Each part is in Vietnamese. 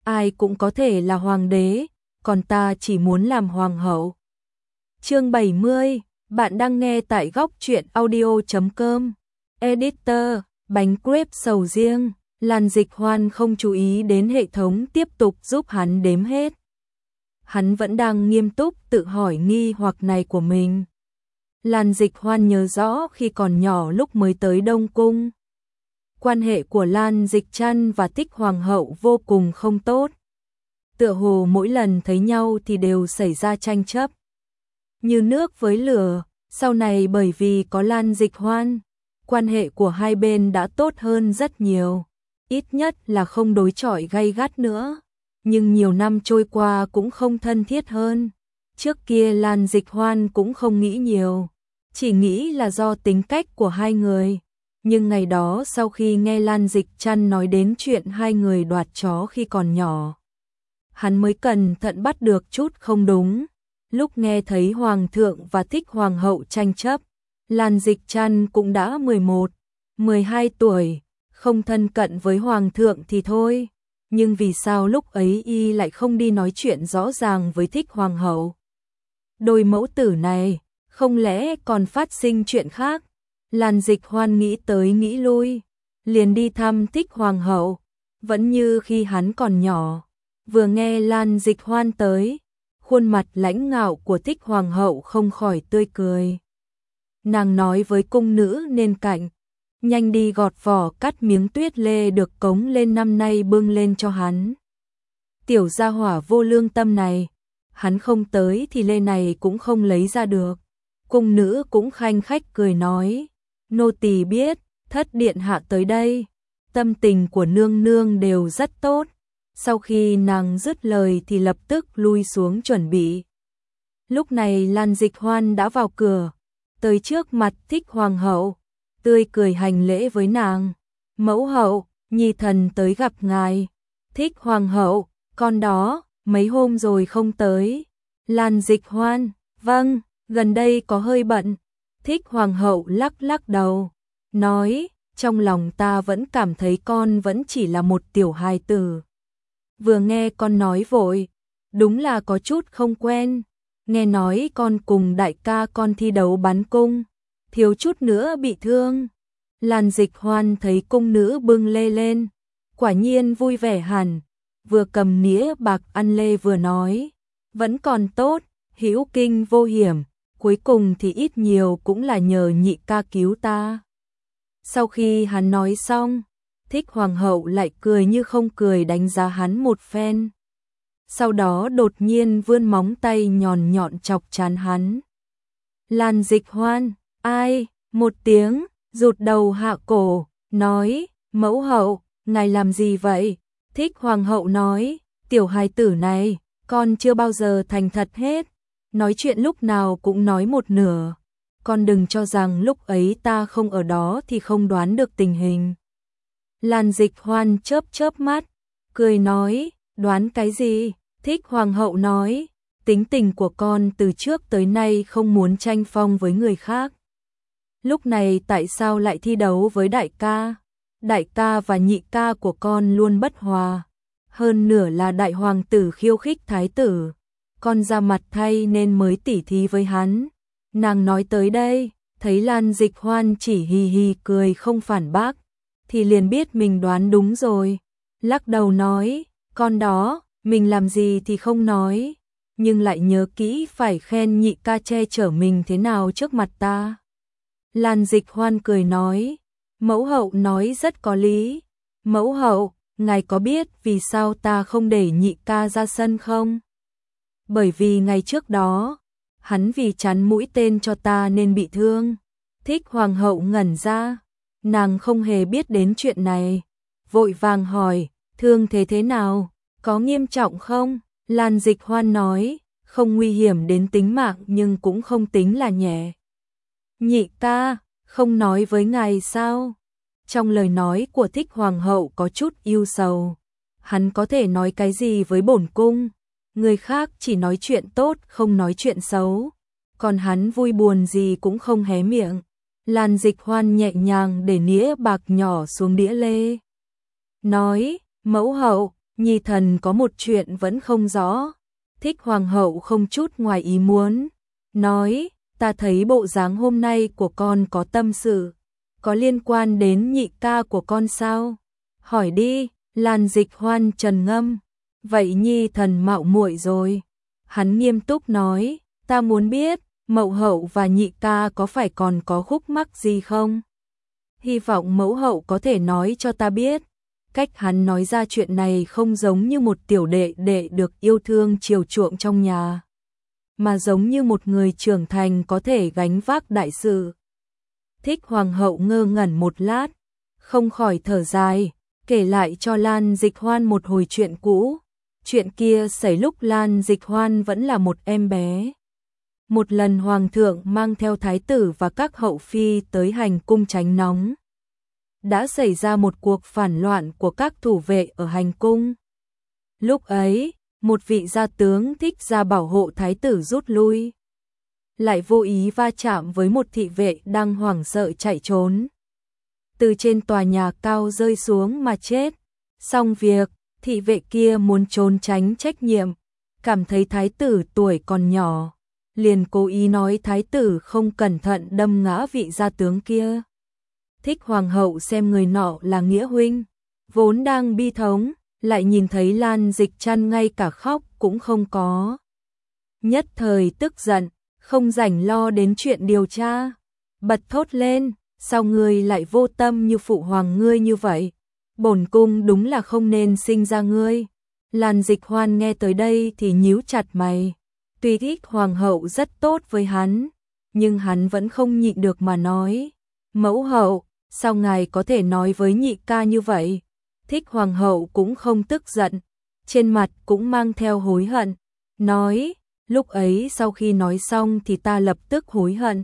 ai cũng có thể là hoàng đế, còn ta chỉ muốn làm hoàng hậu. Chương 70, bạn đang nghe tại góc truyện audio.com. Editor, bánh crepe sầu riêng. Lan Dịch Hoan không chú ý đến hệ thống tiếp tục giúp hắn đếm hết. Hắn vẫn đang nghiêm túc tự hỏi nghi hoặc này của mình. Lan Dịch Hoan nhớ rõ khi còn nhỏ lúc mới tới Đông Cung. Quan hệ của Lan Dịch Trăn và Thích Hoàng hậu vô cùng không tốt. Tựa hồ mỗi lần thấy nhau thì đều xảy ra tranh chấp. Như nước với lửa, sau này bởi vì có Lan Dịch Hoan, quan hệ của hai bên đã tốt hơn rất nhiều. Ít nhất là không đối chọi gay gắt nữa. Nhưng nhiều năm trôi qua cũng không thân thiết hơn. Trước kia Lan Dịch Hoan cũng không nghĩ nhiều, chỉ nghĩ là do tính cách của hai người. Nhưng ngày đó sau khi nghe Lan Dịch Trăn nói đến chuyện hai người đoạt chó khi còn nhỏ, hắn mới cẩn thận bắt được chút không đúng. Lúc nghe thấy Hoàng thượng và Thích Hoàng hậu tranh chấp, Lan Dịch Trăn cũng đã 11, 12 tuổi, không thân cận với Hoàng thượng thì thôi. Nhưng vì sao lúc ấy y lại không đi nói chuyện rõ ràng với Thích Hoàng hậu? Đôi mẫu tử này, không lẽ còn phát sinh chuyện khác? Lan Dịch Hoan nghĩ tới nghĩ lui, liền đi thăm Thích Hoàng hậu, vẫn như khi hắn còn nhỏ. Vừa nghe Lan Dịch Hoan tới, khuôn mặt lãnh ngạo của Thích Hoàng hậu không khỏi tươi cười. Nàng nói với cung nữ bên cạnh, nhanh đi gọt vỏ cắt miếng tuyết lê được cống lên năm nay bưng lên cho hắn. Tiểu gia hỏa vô lương tâm này, hắn không tới thì lê này cũng không lấy ra được. Cung nữ cũng khanh khách cười nói, nô tỳ biết, thất điện hạ tới đây, tâm tình của nương nương đều rất tốt. Sau khi nàng dứt lời thì lập tức lui xuống chuẩn bị. Lúc này Lan Dịch Hoan đã vào cửa, tới trước mặt Thích Hoàng hậu, tươi cười hành lễ với nàng. Mẫu hậu, nhi thần tới gặp ngài. Thích Hoàng hậu, con đó, mấy hôm rồi không tới. Lan Dịch Hoan, vâng, gần đây có hơi bận. Thích Hoàng hậu lắc lắc đầu, nói, trong lòng ta vẫn cảm thấy con vẫn chỉ là một tiểu hài tử. Vừa nghe con nói vội, đúng là có chút không quen. Nghe nói con cùng đại ca con thi đấu bắn cung, thiếu chút nữa bị thương. Lan Dịch Hoan thấy cung nữ bưng lê lên, quả nhiên vui vẻ hẳn, vừa cầm nĩa bạc ăn lê vừa nói, vẫn còn tốt, hữu kinh vô hiểm, cuối cùng thì ít nhiều cũng là nhờ nhị ca cứu ta. Sau khi hắn nói xong, Thích Hoàng hậu lại cười như không cười đánh giá hắn một phen. Sau đó đột nhiên vươn móng tay nhọn nhọn chọc trán hắn. Lan Dịch Hoan, ai, một tiếng, rụt đầu hạ cổ, nói, mẫu hậu, ngài làm gì vậy? Thích Hoàng hậu nói, tiểu hài tử này, con chưa bao giờ thành thật hết, nói chuyện lúc nào cũng nói một nửa. Con đừng cho rằng lúc ấy ta không ở đó thì không đoán được tình hình. Lan Dịch Hoan chớp chớp mắt, cười nói, đoán cái gì? Thích Hoàng hậu nói, tính tình của con từ trước tới nay không muốn tranh phong với người khác. Lúc này tại sao lại thi đấu với đại ca? Đại ca và nhị ca của con luôn bất hòa. Hơn nửa là đại hoàng tử khiêu khích thái tử. Con ra mặt thay nên mới tỉ thí với hắn. Nàng nói tới đây, thấy Lan Dịch Hoan chỉ hì hì cười không phản bác, thì liền biết mình đoán đúng rồi. Lắc đầu nói, con đó, mình làm gì thì không nói, nhưng lại nhớ kỹ phải khen nhị ca che chở mình thế nào trước mặt ta. Lan Dịch Hoan cười nói, mẫu hậu nói rất có lý. Mẫu hậu, ngài có biết vì sao ta không để nhị ca ra sân không? Bởi vì ngày trước đó, hắn vì chắn mũi tên cho ta nên bị thương. Thích Hoàng hậu ngẩn ra, nàng không hề biết đến chuyện này, vội vàng hỏi, thương thế nào, có nghiêm trọng không? Lan Dịch Hoan nói, không nguy hiểm đến tính mạng nhưng cũng không tính là nhẹ. Nhị ca, không nói với ngài sao? Trong lời nói của Thích Hoàng hậu có chút ưu sầu. Hắn có thể nói cái gì với bổn cung? Người khác chỉ nói chuyện tốt không nói chuyện xấu, còn hắn vui buồn gì cũng không hé miệng. Lan Dịch Hoan nhẹ nhàng để nĩa bạc nhỏ xuống đĩa lê, nói, mẫu hậu, Nhi thần có một chuyện vẫn không rõ. Thích hoàng hậu không chút ngoài ý muốn, nói, ta thấy bộ dáng hôm nay của con có tâm sự, có liên quan đến nhị ca của con sao? Hỏi đi. Lan Dịch Hoan trầm ngâm, vậy Nhi thần mạo muội rồi. Hắn nghiêm túc nói, ta muốn biết, mẫu hậu và nhị ca có phải còn có khúc mắc gì không? Hy vọng mẫu hậu có thể nói cho ta biết. Cách hắn nói ra chuyện này không giống như một tiểu đệ đệ được yêu thương chiều chuộng trong nhà, mà giống như một người trưởng thành có thể gánh vác đại sự. Thích hoàng hậu ngơ ngẩn một lát, không khỏi thở dài, kể lại cho Lan Dịch Hoan một hồi chuyện cũ. Chuyện kia xảy lúc Lan Dịch Hoan vẫn là một em bé. Một lần hoàng thượng mang theo thái tử và các hậu phi tới hành cung tránh nóng. Đã xảy ra một cuộc phản loạn của các thủ vệ ở hành cung. Lúc ấy, một vị gia tướng thích ra bảo hộ thái tử rút lui, lại vô ý va chạm với một thị vệ đang hoảng sợ chạy trốn. Từ trên tòa nhà cao rơi xuống mà chết. Xong việc, thị vệ kia muốn trốn tránh trách nhiệm, cảm thấy thái tử tuổi còn nhỏ, liền cố ý nói thái tử không cẩn thận đâm ngã vị gia tướng kia. Thích hoàng hậu xem người nọ là nghĩa huynh, vốn đang bi thống, lại nhìn thấy Lan Dịch Trăn ngay cả khóc cũng không có. Nhất thời tức giận, không rảnh lo đến chuyện điều tra, bật thốt lên, sao ngươi lại vô tâm như phụ hoàng ngươi như vậy? Bổn cung đúng là không nên sinh ra ngươi. Lan Dịch Hoan nghe tới đây thì nhíu chặt mày. Tuy thích hoàng hậu rất tốt với hắn, nhưng hắn vẫn không nhịn được mà nói, mẫu hậu, sao ngài có thể nói với nhị ca như vậy? Thích hoàng hậu cũng không tức giận, trên mặt cũng mang theo hối hận, nói, lúc ấy sau khi nói xong thì ta lập tức hối hận,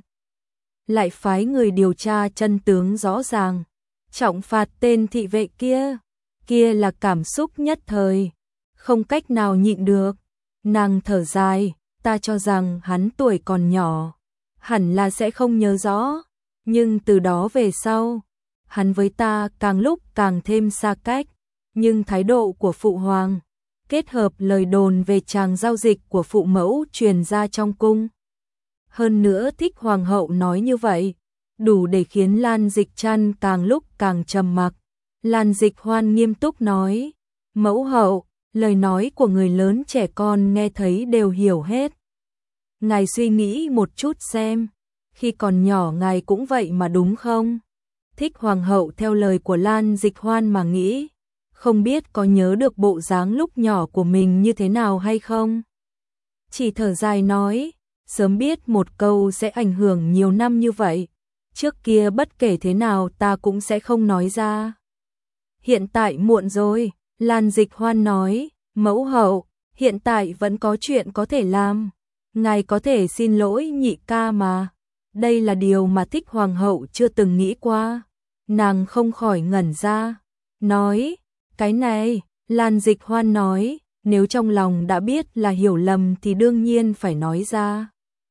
lại phái người điều tra chân tướng rõ ràng, trọng phạt tên thị vệ kia. Kia là cảm xúc nhất thời, không cách nào nhịn được. Nàng thở dài, ta cho rằng hắn tuổi còn nhỏ, hẳn là sẽ không nhớ rõ, nhưng từ đó về sau, hắn với ta càng lúc càng thêm xa cách, nhưng thái độ của phụ hoàng, kết hợp lời đồn về tràng giao dịch của phụ mẫu truyền ra trong cung. Hơn nữa thích hoàng hậu nói như vậy, đủ để khiến Lan Dịch Trăn càng lúc càng trầm mặc. Lan Dịch Hoan nghiêm túc nói, mẫu hậu, lời nói của người lớn trẻ con nghe thấy đều hiểu hết. Ngài suy nghĩ một chút xem, khi còn nhỏ ngài cũng vậy mà đúng không? Thích hoàng hậu theo lời của Lan Dịch Hoan mà nghĩ, không biết có nhớ được bộ dáng lúc nhỏ của mình như thế nào hay không? Chỉ thở dài nói, sớm biết một câu sẽ ảnh hưởng nhiều năm như vậy, trước kia bất kể thế nào ta cũng sẽ không nói ra. Hiện tại muộn rồi, Lan Dịch Hoan nói, mẫu hậu, hiện tại vẫn có chuyện có thể làm, ngài có thể xin lỗi nhị ca mà. Đây là điều mà thích hoàng hậu chưa từng nghĩ qua. Nàng không khỏi ngẩn ra, nói, cái này, Lan Dịch Hoan nói, nếu trong lòng đã biết là hiểu lầm thì đương nhiên phải nói ra.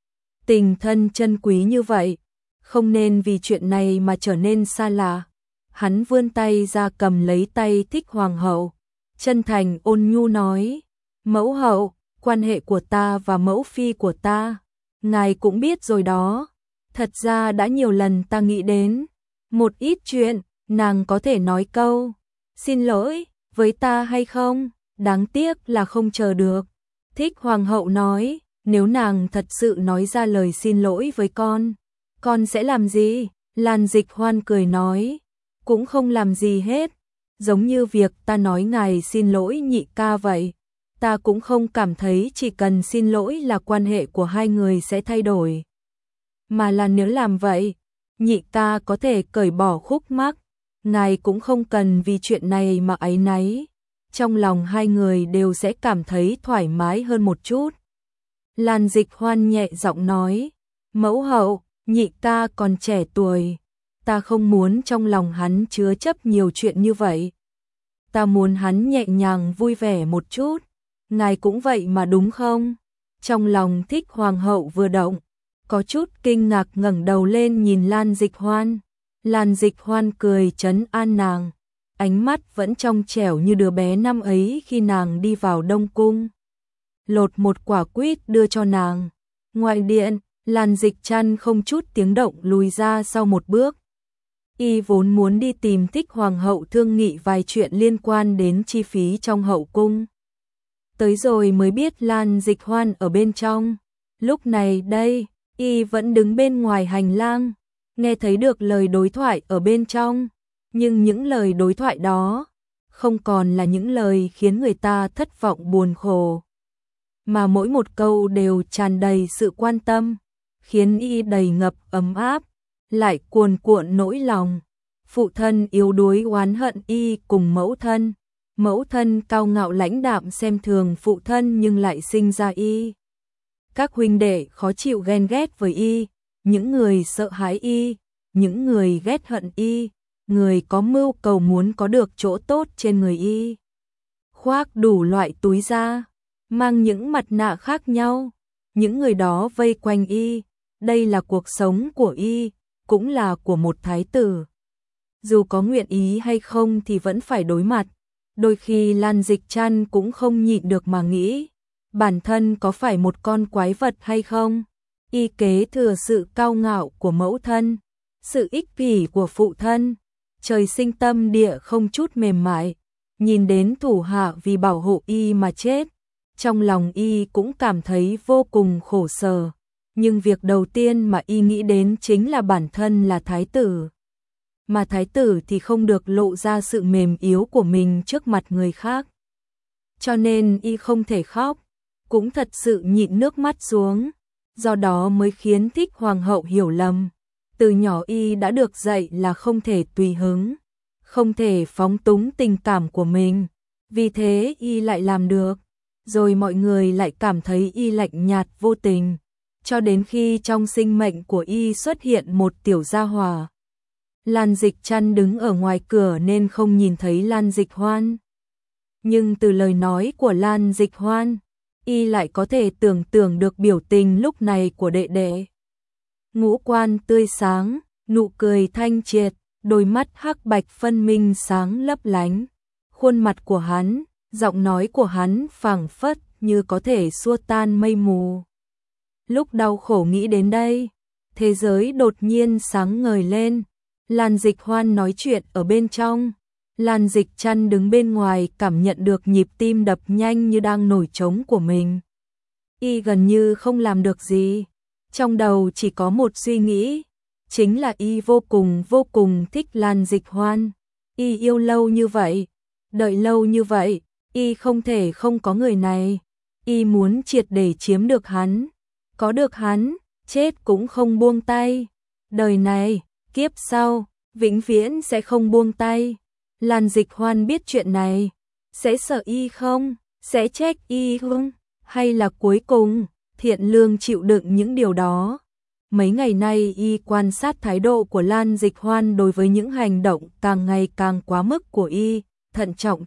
Tình thân chân quý như vậy, không nên vì chuyện này mà trở nên xa lạ. Hắn vươn tay ra cầm lấy tay thích hoàng hậu, chân thành ôn nhu nói, mẫu hậu, quan hệ của ta và mẫu phi của ta, ngài cũng biết rồi đó. Thật ra đã nhiều lần ta nghĩ đến một ít chuyện, nàng có thể nói câu xin lỗi với ta hay không? Đáng tiếc là không chờ được. Thích hoàng hậu nói, nếu nàng thật sự nói ra lời xin lỗi với con sẽ làm gì? Lan Dịch Hoan cười nói, cũng không làm gì hết, giống như việc ta nói ngài xin lỗi nhị ca vậy. Ta cũng không cảm thấy chỉ cần xin lỗi là quan hệ của hai người sẽ thay đổi, mà là nếu làm vậy, nhị ca có thể cởi bỏ khúc mắc, ngài cũng không cần vì chuyện này mà áy náy, trong lòng hai người đều sẽ cảm thấy thoải mái hơn một chút. Lan Dịch Hoan nhẹ giọng nói, mẫu hậu, nhị ca còn trẻ tuổi, ta không muốn trong lòng hắn chứa chấp nhiều chuyện như vậy. Ta muốn hắn nhẹ nhàng vui vẻ một chút, ngài cũng vậy mà đúng không? Trong lòng thích hoàng hậu vừa động, có chút kinh ngạc ngẩng đầu lên nhìn Lan Dịch Hoan. Lan Dịch Hoan cười trấn an nàng, ánh mắt vẫn trong trẻo như đứa bé năm ấy khi nàng đi vào Đông Cung. Lột một quả quýt đưa cho nàng. Ngoài điện, Lan Dịch Trăn không chút tiếng động lùi ra sau một bước. Y vốn muốn đi tìm Thích Hoàng hậu thương nghị vài chuyện liên quan đến chi phí trong hậu cung. Tới rồi mới biết Lan Dịch Hoan ở bên trong. Lúc này đây, Y vẫn đứng bên ngoài hành lang, nghe thấy được lời đối thoại ở bên trong. Nhưng những lời đối thoại đó không còn là những lời khiến người ta thất vọng buồn khổ, mà mỗi một câu đều tràn đầy sự quan tâm, khiến Y đầy ngập ấm áp, lại cuồn cuộn nỗi lòng. Phụ thân yếu đuối oán hận Y cùng mẫu thân cao ngạo lãnh đạm xem thường phụ thân nhưng lại sinh ra Y. Các huynh đệ khó chịu ghen ghét với Y, những người sợ hãi Y, những người ghét hận Y, người có mưu cầu muốn có được chỗ tốt trên người Y. Khoác đủ loại túi da, mang những mặt nạ khác nhau, những người đó vây quanh Y, đây là cuộc sống của Y, cũng là của một thái tử. Dù có nguyện ý hay không thì vẫn phải đối mặt. Đôi khi Lan Dịch Trăn cũng không nhịn được mà nghĩ, bản thân có phải một con quái vật hay không? Y kế thừa sự cao ngạo của mẫu thân, sự ích kỷ của phụ thân, trời sinh tâm địa không chút mềm mại, nhìn đến thủ hạ vì bảo hộ Y mà chết. Trong lòng Y cũng cảm thấy vô cùng khổ sở, nhưng việc đầu tiên mà Y nghĩ đến chính là bản thân là thái tử. Mà thái tử thì không được lộ ra sự mềm yếu của mình trước mặt người khác. Cho nên Y không thể khóc, cũng thật sự nhịn nước mắt xuống, do đó mới khiến Thích Hoàng hậu hiểu lầm. Từ nhỏ Y đã được dạy là không thể tùy hứng, không thể phóng túng tình cảm của mình, vì thế Y lại làm được. Rồi mọi người lại cảm thấy Y lạnh nhạt vô tình, cho đến khi trong sinh mệnh của Y xuất hiện một tiểu gia hỏa. Lan Dịch Trăn đứng ở ngoài cửa nên không nhìn thấy Lan Dịch Hoan. Nhưng từ lời nói của Lan Dịch Hoan, Y lại có thể tưởng tượng được biểu tình lúc này của đệ đệ. Ngũ quan tươi sáng, nụ cười thanh triệt, đôi mắt hắc bạch phân minh sáng lấp lánh. Khuôn mặt của hắn, giọng nói của hắn phảng phất như có thể xua tan mây mù. Lúc đau khổ nghĩ đến đây, thế giới đột nhiên sáng ngời lên. Lan Dịch Hoan nói chuyện ở bên trong. Lan Dịch Trăn đứng bên ngoài cảm nhận được nhịp tim đập nhanh như đang nổi trống của mình. Y gần như không làm được gì. Trong đầu chỉ có một suy nghĩ, chính là Y vô cùng thích Lan Dịch Hoan. Y yêu lâu như vậy, đợi lâu như vậy, Y không thể không có người này. Y muốn triệt để chiếm được hắn, có được hắn, chết cũng không buông tay. Đời này, kiếp sau, vĩnh viễn sẽ không buông tay. Lan Dịch Hoan biết chuyện này, sẽ sợ Y không? Sẽ trách Y không? Hay là cuối cùng, thiện lương chịu đựng những điều đó? Mấy ngày nay Y quan sát thái độ của Lan Dịch Hoan đối với những hành động càng ngày càng quá mức của Y, thận trọng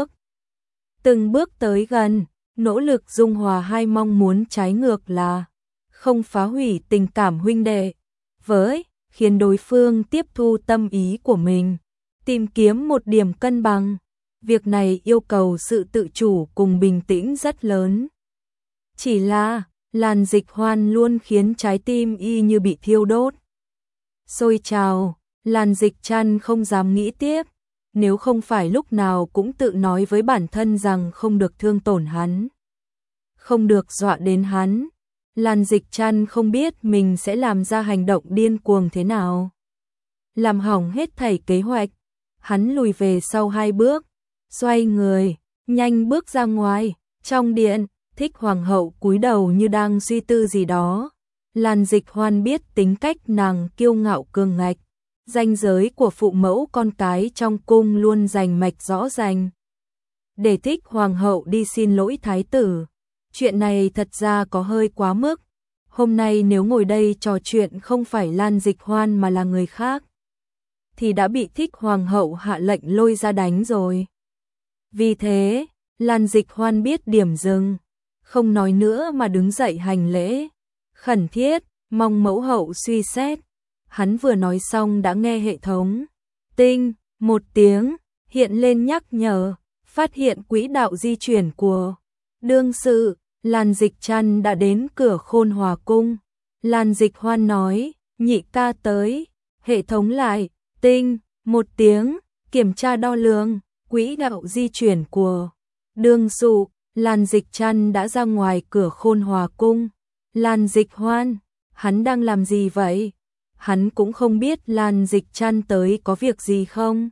từng bước tới gần, nỗ lực dung hòa hai mong muốn trái ngược là không phá hủy tình cảm huynh đệ với khiến đối phương tiếp thu tâm ý của mình, tìm kiếm một điểm cân bằng. Việc này yêu cầu sự tự chủ cùng bình tĩnh rất lớn. Chỉ là Lan Dịch Hoan luôn khiến trái tim Y như bị thiêu đốt. Sôi trào, Lan Dịch Trăn không dám nghĩ tiếp, nếu không phải lúc nào cũng tự nói với bản thân rằng không được thương tổn hắn, không được dọa đến hắn. Lan Dịch Trăn không biết mình sẽ làm ra hành động điên cuồng thế nào. Làm hỏng hết thảy kế hoạch, hắn lùi về sau 2 bước, xoay người, nhanh bước ra ngoài. Trong điện, Thích Hoàng hậu cúi đầu như đang suy tư gì đó. Lan Dịch Hoan biết tính cách nàng kiêu ngạo cường ngạch, ranh giới của phụ mẫu con cái trong cung luôn rành mạch rõ ràng. Để Thích Hoàng hậu đi xin lỗi thái tử, chuyện này thật ra có hơi quá mức. Hôm nay nếu ngồi đây trò chuyện không phải Lan Dịch Hoan mà là người khác, thì đã bị Thích Hoàng hậu hạ lệnh lôi ra đánh rồi. Vì thế, Lan Dịch Hoan biết điểm dừng, không nói nữa mà đứng dậy hành lễ, khẩn thiết, mong mẫu hậu suy xét. Hắn vừa nói xong đã nghe hệ thống tinh một tiếng, hiện lên nhắc nhở, phát hiện quỹ đạo di chuyển của đương sự, Lan Dịch Trăn đã đến cửa Khôn Hòa cung. Lan Dịch Hoan nói, nhị ca tới, hệ thống lại, tinh, một tiếng, kiểm tra đo lường, quỹ đạo di chuyển của đương sự, Lan Dịch Trăn đã ra ngoài cửa Khôn Hòa cung. Lan Dịch Hoan, hắn đang làm gì vậy? Hắn cũng không biết Lan Dịch Trăn tới có việc gì không.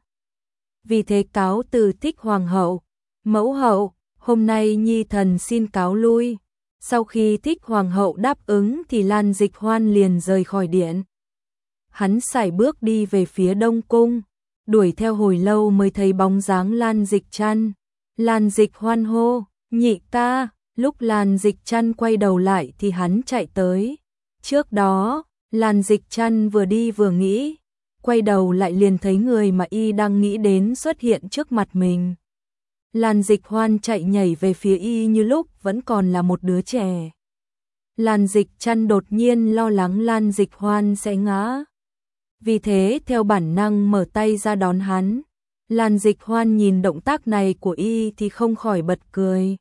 Vì thế cáo từ Thích Hoàng hậu, mẫu hậu, hôm nay nhi thần xin cáo lui. Sau khi Thích Hoàng hậu đáp ứng thì Lan Dịch Hoan liền rời khỏi điện. Hắn sải bước đi về phía Đông cung, đuổi theo hồi lâu mới thấy bóng dáng Lan Dịch Trăn. Lan Dịch Hoan hô, nhị ca, lúc Lan Dịch Trăn quay đầu lại thì hắn chạy tới. Trước đó, Lan Dịch Trăn vừa đi vừa nghĩ, quay đầu lại liền thấy người mà y đang nghĩ đến xuất hiện trước mặt mình. Lan Dịch Hoan chạy nhảy về phía y như lúc vẫn còn là một đứa trẻ. Lan Dịch Trăn đột nhiên lo lắng Lan Dịch Hoan sẽ ngã. Vì thế theo bản năng mở tay ra đón hắn. Lan Dịch Hoan nhìn động tác này của y thì không khỏi bật cười.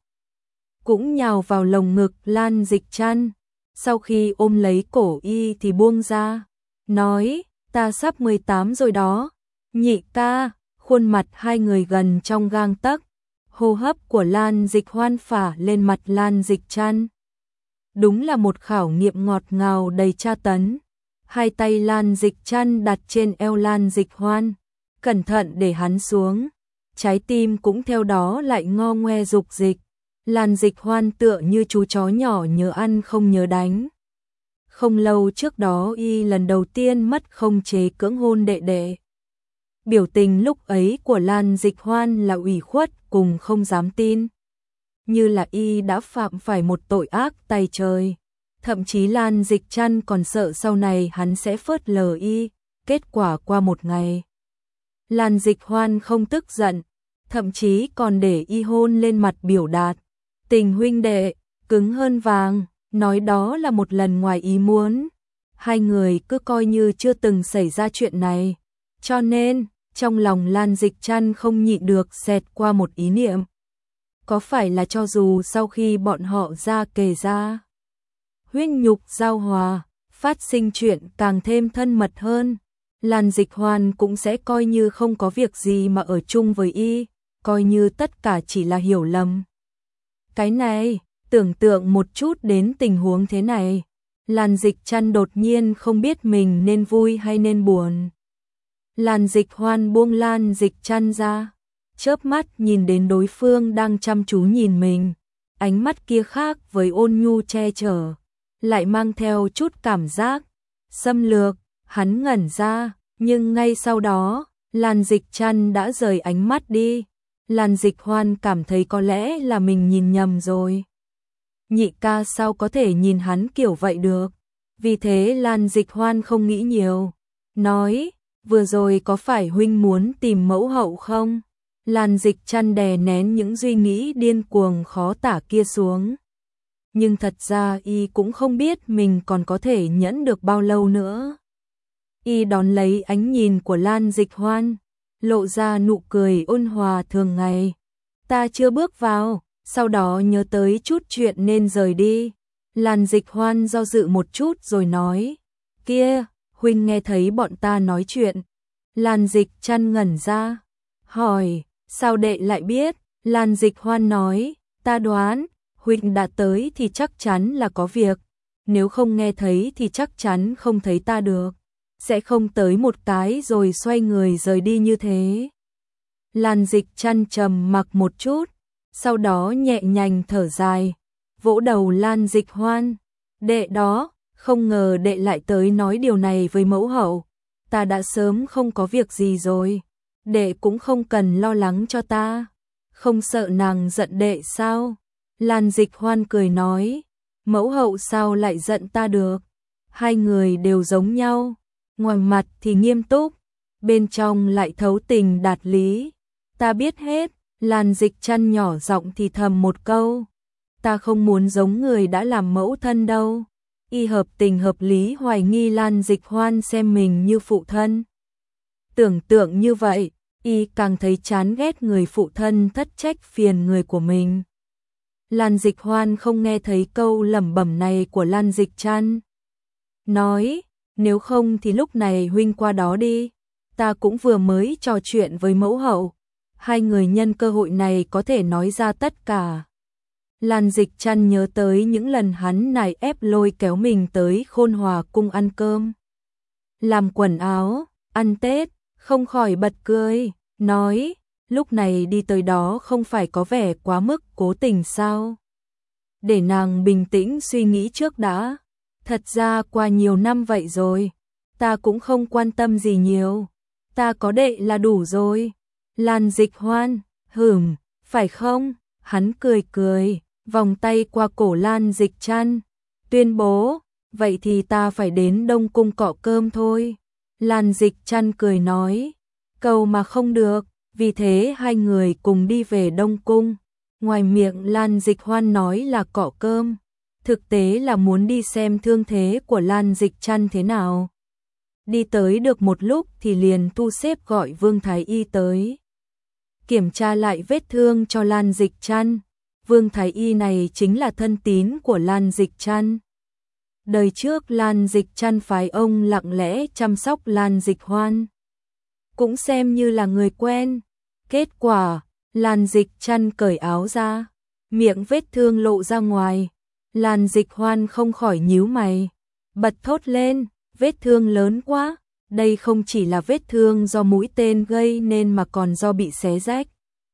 Cũng nhào vào lồng ngực Lan Dịch Trăn. Sau khi ôm lấy cổ y thì buông ra. Nói, ta sắp 18 rồi đó. Nhị ca, khuôn mặt hai người gần trong gang tấc. Hô hấp của Lan Dịch Hoan phả lên mặt Lan Dịch Trăn. Đúng là một khảo nghiệm ngọt ngào đầy tra tấn. Hai tay Lan Dịch Trăn đặt trên eo Lan Dịch Hoan, cẩn thận để hắn xuống. Trái tim cũng theo đó lại ngo ngoe dục dịch. Lan Dịch Hoan tựa như chú chó nhỏ nhớ ăn không nhớ đánh. Không lâu trước đó y lần đầu tiên mất khống chế cưỡng hôn đệ đệ. Biểu tình lúc ấy của Lan Dịch Hoan là ủy khuất cùng không dám tin. Như là y đã phạm phải một tội ác tày trời. Thậm chí Lan Dịch Trăn còn sợ sau này hắn sẽ phớt lờ y. Kết quả qua một ngày, Lan Dịch Hoan không tức giận, thậm chí còn để y hôn lên mặt biểu đạt tình huynh đệ, cứng hơn vàng, nói đó là một lần ngoài ý muốn. Hai người cứ coi như chưa từng xảy ra chuyện này. Cho nên, trong lòng Lan Dịch Trăn không nhịn được xẹt qua một ý niệm. Có phải là cho dù sau khi bọn họ ra kề ra, huyết nhục giao hòa, phát sinh chuyện càng thêm thân mật hơn, Lan Dịch Hoan cũng sẽ coi như không có việc gì mà ở chung với y, coi như tất cả chỉ là hiểu lầm. Cái này, tưởng tượng một chút đến tình huống thế này, Lan Dịch Trăn đột nhiên không biết mình nên vui hay nên buồn. Lan Dịch Hoan buông Lan Dịch Trăn ra, chớp mắt nhìn đến đối phương đang chăm chú nhìn mình, ánh mắt kia khác với ôn nhu che chở, lại mang theo chút cảm giác xâm lược. Hắn ngẩn ra, nhưng ngay sau đó, Lan Dịch Trăn đã rời ánh mắt đi. Lan Dịch Hoan cảm thấy có lẽ là mình nhìn nhầm rồi. Nhị ca sao có thể nhìn hắn kiểu vậy được? Vì thế Lan Dịch Hoan không nghĩ nhiều, nói, vừa rồi có phải huynh muốn tìm mẫu hậu không? Lan Dịch Trăn đè nén những suy nghĩ điên cuồng khó tả kia xuống. Nhưng thật ra y cũng không biết mình còn có thể nhẫn được bao lâu nữa. Y đón lấy ánh nhìn của Lan Dịch Hoan, lộ ra nụ cười ôn hòa thường ngày. Ta chưa bước vào, sau đó nhớ tới chút chuyện nên rời đi. Lan Dịch Hoan do dự một chút rồi nói, kia, huynh nghe thấy bọn ta nói chuyện. Lan Dịch Trăn ngẩn ra, hỏi, sao đệ lại biết? Lan Dịch Hoan nói, ta đoán, huynh đã tới thì chắc chắn là có việc, nếu không nghe thấy thì chắc chắn không thấy ta được, sẽ không tới một cái rồi xoay người rời đi như thế. Lan Dịch Trăn trầm mặc một chút, sau đó nhẹ nhàng thở dài, vỗ đầu Lan Dịch Hoan, đệ đó, không ngờ đệ lại tới nói điều này với mẫu hậu, ta đã sớm không có việc gì rồi, đệ cũng không cần lo lắng cho ta, không sợ nàng giận đệ sao? Lan Dịch Hoan cười nói, mẫu hậu sao lại giận ta được, hai người đều giống nhau, ngoài mặt thì nghiêm túc, bên trong lại thấu tình đạt lý, ta biết hết. Lan Dịch Trăn nhỏ giọng thì thầm một câu, ta không muốn giống người đã làm mẫu thân đâu. Y hợp tình hợp lý hoài nghi Lan Dịch Hoan xem mình như phụ thân. Tưởng tượng như vậy, y càng thấy chán ghét người phụ thân thất trách phiền người của mình. Lan Dịch Hoan không nghe thấy câu lẩm bẩm này của Lan Dịch Trăn. Nói, nếu không thì lúc này huynh qua đó đi, ta cũng vừa mới trò chuyện với mẫu hậu, hai người nhân cơ hội này có thể nói ra tất cả. Lan Dịch Trăn nhớ tới những lần hắn nài ép lôi kéo mình tới Khôn Hòa cung ăn cơm, làm quần áo, ăn Tết, không khỏi bật cười, nói, lúc này đi tới đó không phải có vẻ quá mức cố tình sao? Để nàng bình tĩnh suy nghĩ trước đã. Thật ra qua nhiều năm vậy rồi, ta cũng không quan tâm gì nhiều, ta có đệ là đủ rồi. Lan Dịch Hoan, phải không? Hắn cười cười, vòng tay qua cổ Lan Dịch Trăn, tuyên bố, vậy thì ta phải đến Đông Cung cọ cơm thôi. Lan Dịch Trăn cười nói, cầu mà không được, vì thế hai người cùng đi về Đông Cung. Ngoài miệng Lan Dịch Hoan nói là cọ cơm, thực tế là muốn đi xem thương thế của Lan Dịch Trăn thế nào. Đi tới được một lúc thì liền thu xếp gọi Vương Thái Y tới, kiểm tra lại vết thương cho Lan Dịch Trăn. Vương Thái Y này chính là thân tín của Lan Dịch Trăn. Đời trước Lan Dịch Trăn phái ông lặng lẽ chăm sóc Lan Dịch Hoan, cũng xem như là người quen. Kết quả, Lan Dịch Trăn cởi áo ra, miệng vết thương lộ ra ngoài. Lan Dịch Hoan không khỏi nhíu mày, bật thốt lên, vết thương lớn quá, đây không chỉ là vết thương do mũi tên gây nên mà còn do bị xé rách.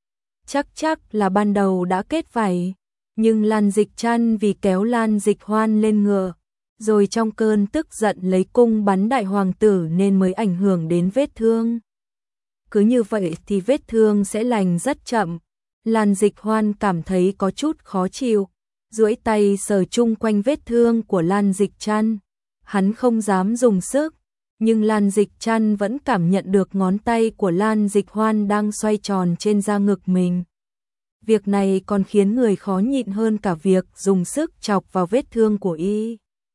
Chắc là ban đầu đã kết vảy, nhưng Lan Dịch Trăn vì kéo Lan Dịch Hoan lên ngựa, rồi trong cơn tức giận lấy cung bắn đại hoàng tử nên mới ảnh hưởng đến vết thương. Cứ như vậy thì vết thương sẽ lành rất chậm. Lan Dịch Hoan cảm thấy có chút khó chịu, duỗi tay sờ chung quanh vết thương của Lan Dịch Trăn. Hắn không dám dùng sức, nhưng Lan Dịch Trăn vẫn cảm nhận được ngón tay của Lan Dịch Hoan đang xoay tròn trên da ngực mình. Việc này còn khiến người khó nhịn hơn cả việc dùng sức chọc vào vết thương của y.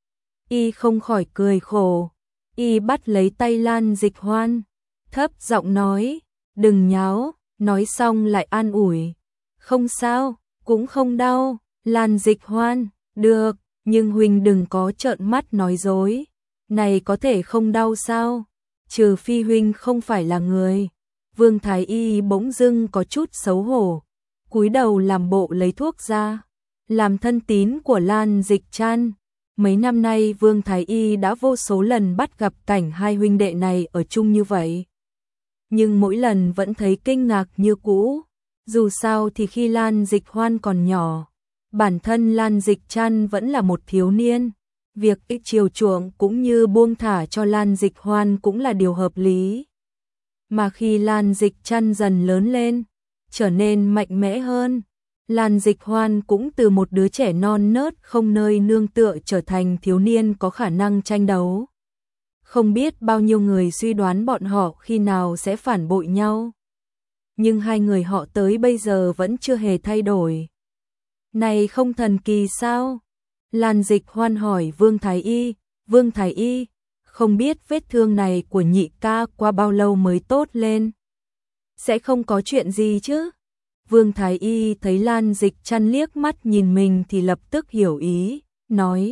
Y không khỏi cười khổ, y bắt lấy tay Lan Dịch Hoan, thấp giọng nói, đừng nháo, nói xong lại an ủi, không sao, cũng không đau. Lan Dịch Hoan, được, nhưng huynh đừng có trợn mắt nói dối, này có thể không đau sao, trừ phi huynh không phải là người. Vương Thái Y bỗng dưng có chút xấu hổ, cúi đầu làm bộ lấy thuốc ra. Làm thân tín của Lan Dịch Trăn, mấy năm nay Vương Thái Y đã vô số lần bắt gặp cảnh hai huynh đệ này ở chung như vậy, nhưng mỗi lần vẫn thấy kinh ngạc như cũ. Dù sao thì khi Lan Dịch Hoan còn nhỏ, bản thân Lan Dịch Trăn vẫn là một thiếu niên, việc ít chiều chuộng cũng như buông thả cho Lan Dịch Hoan cũng là điều hợp lý. Mà khi Lan Dịch Trăn dần lớn lên, trở nên mạnh mẽ hơn, Lan Dịch Hoan cũng từ một đứa trẻ non nớt không nơi nương tựa trở thành thiếu niên có khả năng tranh đấu. Không biết bao nhiêu người suy đoán bọn họ khi nào sẽ phản bội nhau, nhưng hai người họ tới bây giờ vẫn chưa hề thay đổi. Này không thần kỳ sao? Lan Dịch Hoan hỏi Vương Thái Y. Vương Thái Y, không biết vết thương này của nhị ca qua bao lâu mới tốt lên? Sẽ không có chuyện gì chứ? Vương Thái Y thấy Lan Dịch Trăn liếc mắt nhìn mình thì lập tức hiểu ý, nói,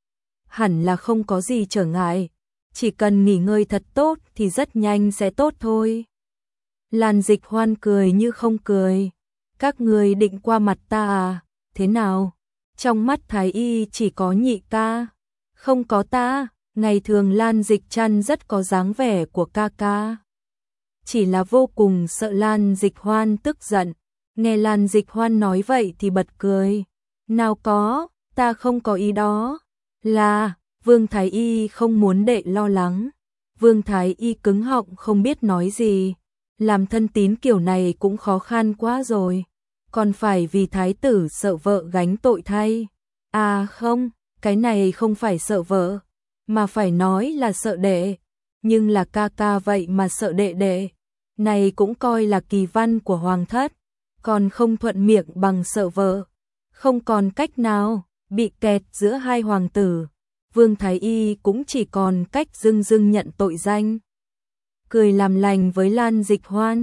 hẳn là không có gì trở ngại, chỉ cần nghỉ ngơi thật tốt thì rất nhanh sẽ tốt thôi. Lan Dịch Hoan cười như không cười, các người định qua mặt ta à, thế nào? Trong mắt Thái Y chỉ có nhị ca, không có ta. Ngày thường Lan Dịch Trăn rất có dáng vẻ của ca ca, chỉ là vô cùng sợ Lan Dịch Hoan tức giận. Nghe Lan Dịch Hoan nói vậy thì bật cười, nào có, ta không có ý đó. Là, Vương Thái Y không muốn đệ lo lắng. Vương Thái Y cứng họng không biết nói gì, làm thân tín kiểu này cũng khó khăn quá rồi, còn phải vì thái tử sợ vợ gánh tội thay. À không, cái này không phải sợ vợ, mà phải nói là sợ đệ, nhưng là ca ca vậy mà sợ đệ đệ, này cũng coi là kỳ văn của hoàng thất, còn không thuận miệng bằng sợ vợ, không còn cách nào, bị kẹt giữa hai hoàng tử, Vương Thái Y cũng chỉ còn cách dưng dưng nhận tội danh. Cười làm lành với Lan Dịch Hoan,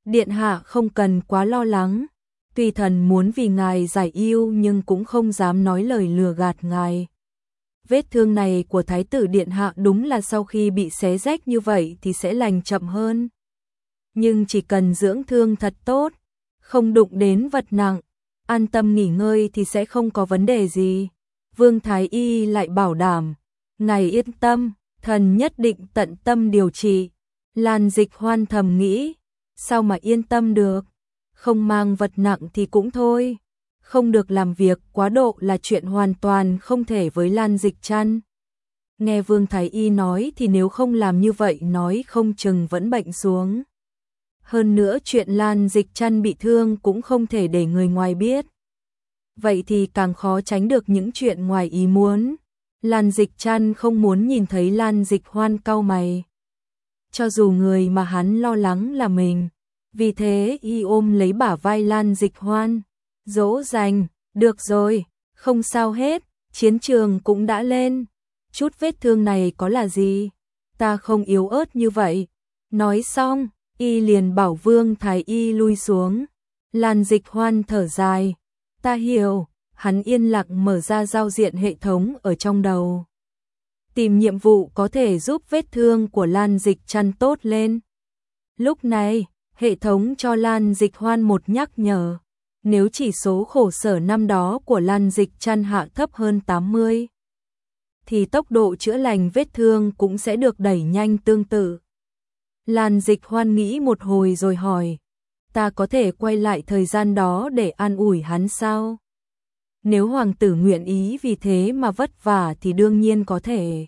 Điện hạ không cần quá lo lắng, tuy thần muốn vì ngài giải yêu nhưng cũng không dám nói lời lừa gạt ngài. Vết thương này của thái tử điện hạ đúng là sau khi bị xé rách như vậy thì sẽ lành chậm hơn. Nhưng chỉ cần dưỡng thương thật tốt, không đụng đến vật nặng, an tâm nghỉ ngơi thì sẽ không có vấn đề gì. Vương Thái Y lại bảo đảm, ngài yên tâm, thần nhất định tận tâm điều trị. Lan Dịch Hoan thầm nghĩ, sao mà yên tâm được, không mang vật nặng thì cũng thôi. Không được làm việc quá độ là chuyện hoàn toàn không thể với Lan Dịch Trăn. Nghe Vương Thái Y nói thì nếu không làm như vậy nói không chừng vẫn bệnh xuống. Hơn nữa chuyện Lan Dịch Trăn bị thương cũng không thể để người ngoài biết. Vậy thì càng khó tránh được những chuyện ngoài ý muốn. Lan Dịch Trăn không muốn nhìn thấy Lan Dịch Hoan cau mày. Cho dù người mà hắn lo lắng là mình. Vì thế y ôm lấy bả vai Lan Dịch Hoan, dỗ dành, được rồi, không sao hết, chiến trường cũng đã lên. Chút vết thương này có là gì? Ta không yếu ớt như vậy. Nói xong, y liền bảo Vương Thái Y lui xuống. Lan Dịch Hoan thở dài. Ta hiểu, hắn yên lặng mở ra giao diện hệ thống ở trong đầu. Tìm nhiệm vụ có thể giúp vết thương của Lan Dịch Trăn tốt lên. Lúc này, hệ thống cho Lan Dịch Hoan một nhắc nhở. Nếu chỉ số khổ sở năm đó của Lan Dịch Trăn hạ thấp hơn 80, thì tốc độ chữa lành vết thương cũng sẽ được đẩy nhanh tương tự. Lan Dịch Hoan nghĩ một hồi rồi hỏi, ta có thể quay lại thời gian đó để an ủi hắn sao? Nếu hoàng tử nguyện ý vì thế mà vất vả thì đương nhiên có thể.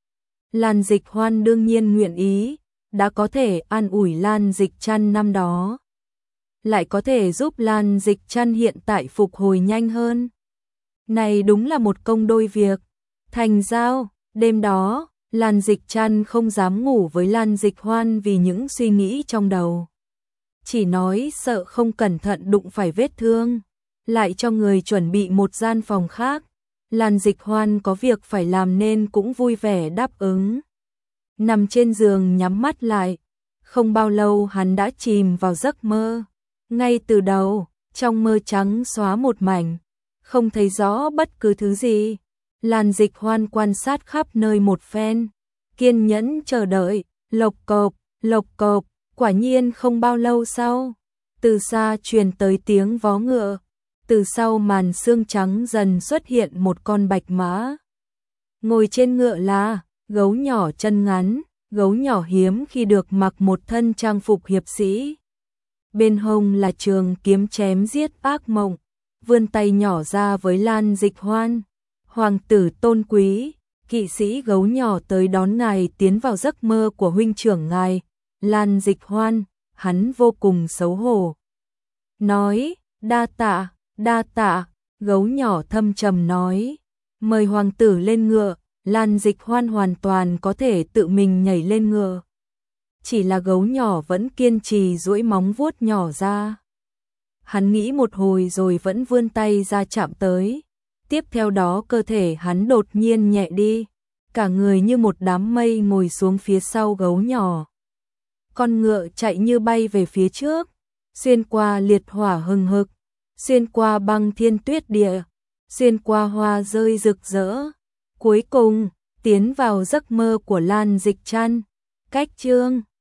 Lan Dịch Hoan đương nhiên nguyện ý, đã có thể an ủi Lan Dịch Trăn năm đó, lại có thể giúp Lan Dịch Trăn hiện tại phục hồi nhanh hơn. Này đúng là một công đôi việc. Thành giao, đêm đó, Lan Dịch Trăn không dám ngủ với Lan Dịch Hoan vì những suy nghĩ trong đầu. Chỉ nói sợ không cẩn thận đụng phải vết thương, lại cho người chuẩn bị một gian phòng khác. Lan Dịch Hoan có việc phải làm nên cũng vui vẻ đáp ứng. Nằm trên giường nhắm mắt lại, không bao lâu hắn đã chìm vào giấc mơ. Ngay từ đầu, trong mơ trắng xóa một mảnh, không thấy rõ bất cứ thứ gì. Lan Dịch Hoan quan sát khắp nơi một phen, kiên nhẫn chờ đợi, lộc cộp, quả nhiên không bao lâu sau, từ xa truyền tới tiếng vó ngựa, từ sau màn sương trắng dần xuất hiện một con bạch mã. Ngồi trên ngựa là gấu nhỏ chân ngắn, gấu nhỏ hiếm khi được mặc một thân trang phục hiệp sĩ. Bên hông là trường kiếm chém giết ác mộng, vươn tay nhỏ ra với Lan Dịch Hoan. Hoàng tử tôn quý, kỵ sĩ gấu nhỏ tới đón ngài tiến vào giấc mơ của huynh trưởng ngài. Lan Dịch Hoan, hắn vô cùng xấu hổ. Nói, đa tạ, gấu nhỏ thâm trầm nói. Mời hoàng tử lên ngựa, Lan Dịch Hoan hoàn toàn có thể tự mình nhảy lên ngựa. Chỉ là gấu nhỏ vẫn kiên trì duỗi móng vuốt nhỏ ra. Hắn nghĩ một hồi rồi vẫn vươn tay ra chạm tới. Tiếp theo đó cơ thể hắn đột nhiên nhẹ đi, cả người như một đám mây ngồi xuống phía sau gấu nhỏ. Con ngựa chạy như bay về phía trước, xuyên qua liệt hỏa hừng hực, xuyên qua băng thiên tuyết địa, xuyên qua hoa rơi rực rỡ, cuối cùng tiến vào giấc mơ của Lan Dịch Trăn. Cách chương